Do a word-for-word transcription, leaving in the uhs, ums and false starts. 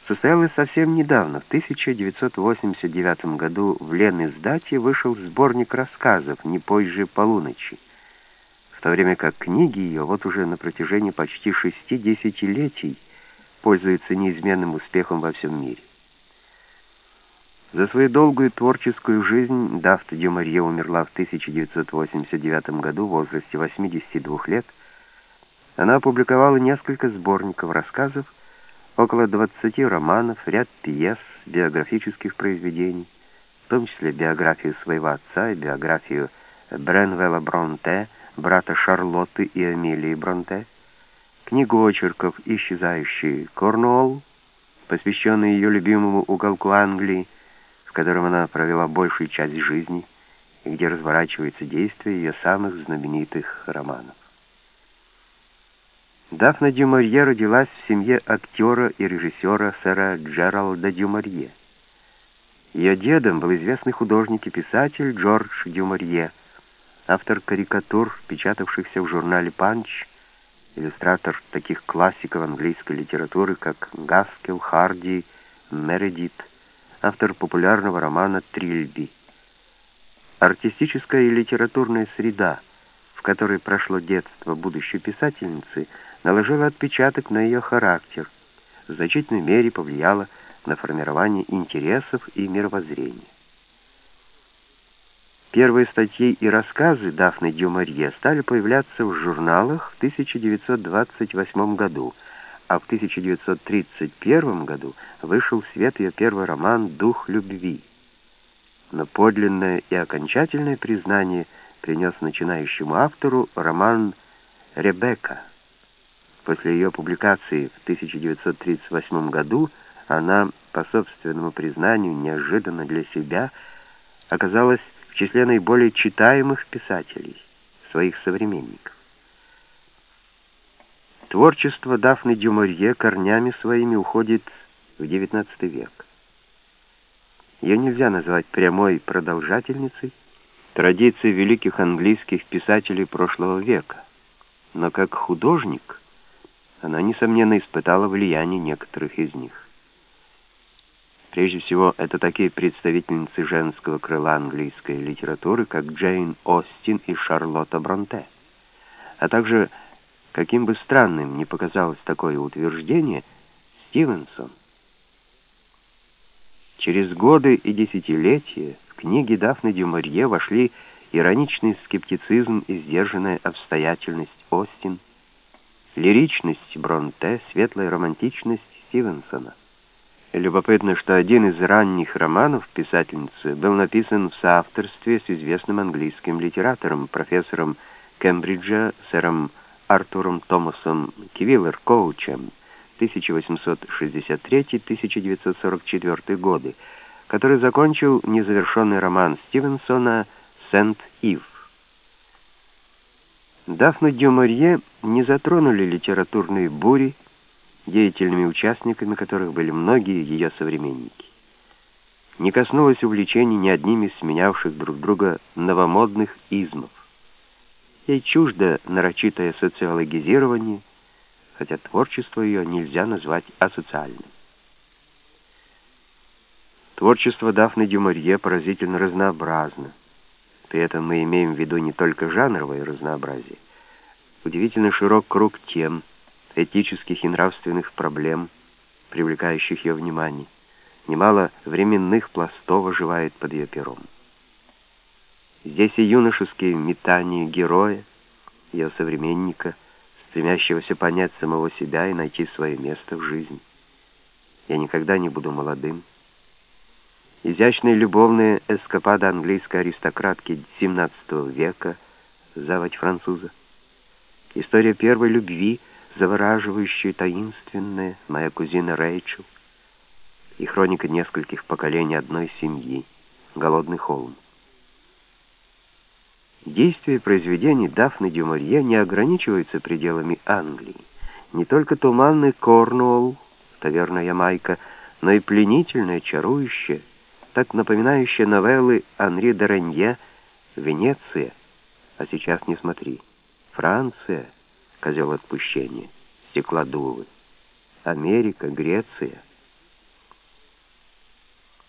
состоялась совсем недавно. В тысяча девятьсот восемьдесят девятом году в Лениздате вышел сборник рассказов «Не позже полуночи», в то время как книги ее вот уже на протяжении почти шести десятилетий пользуются неизменным успехом во всем мире. За свою долгую творческую жизнь Дафна дю Маурье умерла в тысяча девятьсот восемьдесят девятом году в возрасте восьмидесяти двух лет. Она опубликовала несколько сборников рассказов, около двадцати романов, ряд пьес, биографических произведений, в том числе биографию своего отца и биографию Бренвелла Бронте, брата Шарлотты и Амелии Бронте, книгу очерков «Исчезающий Корнуолл», посвященную ее любимому уголку Англии, в котором она провела большую часть жизни и где разворачивается действие ее самых знаменитых романов. Дафна дю Маурье родилась в семье актера и режиссера сэра Джералда дю Маурье. Ее дедом был известный художник и писатель Джордж дю Маурье, автор карикатур, печатавшихся в журнале «Панч», иллюстратор таких классиков английской литературы, как Гаскел, Харди, Мередит, автор популярного романа «Трильби». Артистическая и литературная среда, в которой прошло детство будущей писательницы, наложила отпечаток на ее характер, в значительной мере повлияла на формирование интересов и мировоззрения. Первые статьи и рассказы Дафны дю Маурье стали появляться в журналах в тысяча девятьсот двадцать восьмом году, а в тысяча девятьсот тридцать первом году вышел в свет ее первый роман «Дух любви». Но подлинное и окончательное признание принес начинающему автору роман «Ребекка». После ее публикации в тысяча девятьсот тридцать восьмом году она, по собственному признанию, неожиданно для себя, оказалась в числе наиболее читаемых писателей, своих современников. Творчество Дафны дю Маурье корнями своими уходит в девятнадцатый век. Ее нельзя назвать прямой продолжательницей традиций великих английских писателей прошлого века, но как художник она, несомненно, испытала влияние некоторых из них. Прежде всего, это такие представительницы женского крыла английской литературы, как Джейн Остин и Шарлотта Бронте, а также, каким бы странным ни показалось такое утверждение, Стивенсон. Через годы и десятилетия в книги Дафны дю Маурье вошли ироничный скептицизм и сдержанная обстоятельность Остин, лиричность Бронте, светлая романтичность Стивенсона. Любопытно, что один из ранних романов писательницы был написан в соавторстве с известным английским литератором, профессором Кембриджа, сэром Артуром Томасом Квиллер-Коучем, тысяча восемьсот шестьдесят третий — тысяча девятьсот сорок четвёртый годы, который закончил незавершенный роман Стивенсона «Сент-Ив». Дафну дю Маурье не затронули литературные бури, деятельными участниками которых были многие ее современники. Не коснулось увлечений ни одним из сменявших друг друга новомодных измов. Ей чуждо нарочитое социологизирование, хотя творчество ее нельзя назвать асоциальным. Творчество Дафны дю Маурье поразительно разнообразно. При этом мы имеем в виду не только жанровое разнообразие. Удивительно широк круг тем, этических и нравственных проблем, привлекающих ее внимание. Немало временных пластов оживает под ее пером. Здесь и юношеские метания героя, ее современника, стремящегося понять самого себя и найти свое место в жизни. «Я никогда не буду молодым». Изящная любовная эскапада английской аристократки семнадцатого века, заводь француза. История первой любви, завораживающая, таинственная, моя кузина Рэйчел. И хроника нескольких поколений одной семьи, «Голодный холм». Действие произведений Дафны дю Маурье не ограничивается пределами Англии. Не только туманный Корнуолл, таверна Ямайка, но и пленительная, чарующая, так напоминающая новеллы Анри де Ренье «Венеция», а сейчас не смотри, Франция, козел отпущения, стеклодувы, Америка, Греция,